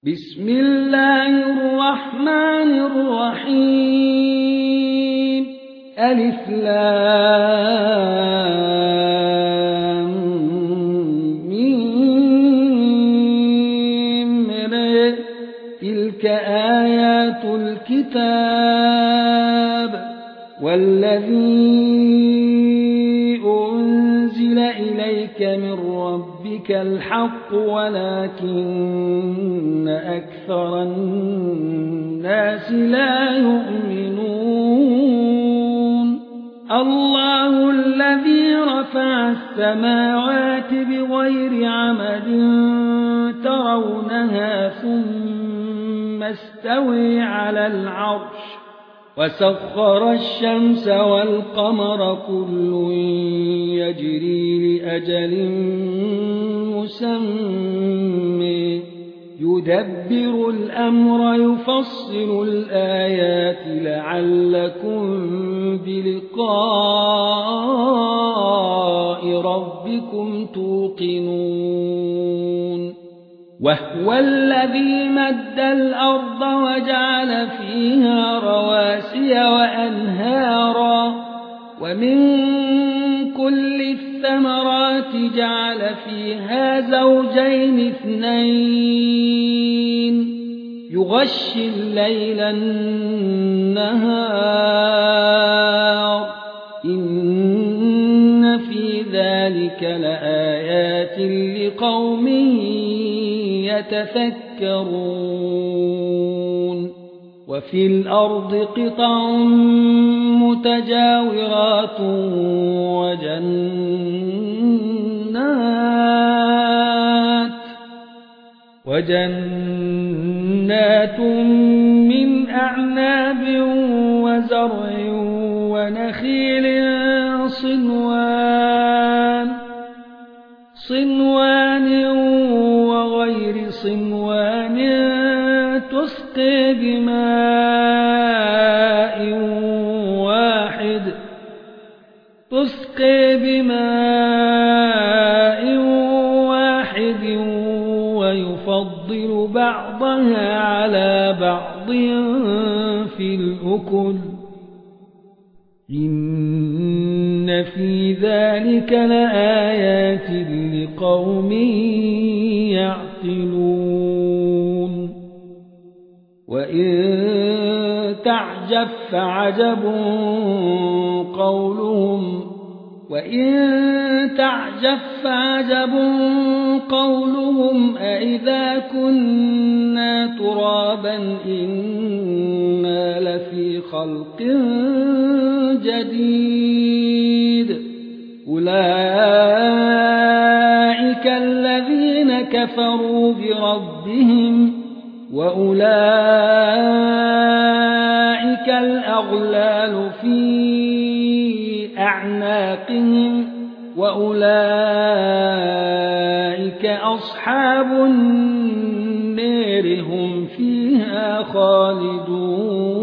بسم الله الرحمن الرحيم ألف لام ميم تلك آيات الكتاب والذي أنزل إليك من ربك الحق ولكن أكثر الناس لا يؤمنون الله الذي رفع السماوات بغير عمد ترونها ثم استوى على العرش وسخر الشمس والقمر كل يجري لأجل مسمى يدبر الأمر يفصل الآيات لعلكم بلقاء ربكم توقنون وهو الذي مد الأرض وجعل فيها رواسي وأنهارا ومن كل الثمرات جعل فيها زوجين اثنين يغشي الليل النهار إن في ذلك لآيات لقوم يتفكرون وفي الأرض قطع متجاورات وجنات من أعناب وزرع ونخيل صنوان وغير صنوان تسقي بماء واحد ويفضل بعضها على بعض في الأكل إن في ذلك لآيات لقوم يعقلون وإن تعجب فعجب قولهم أإذا كنا ترابا إنا لفي خلق جديد أولئك الذين كفروا بربهم وأولئك الأغلال في أعناقهم وأولئك أصحاب النار هم فيها خالدون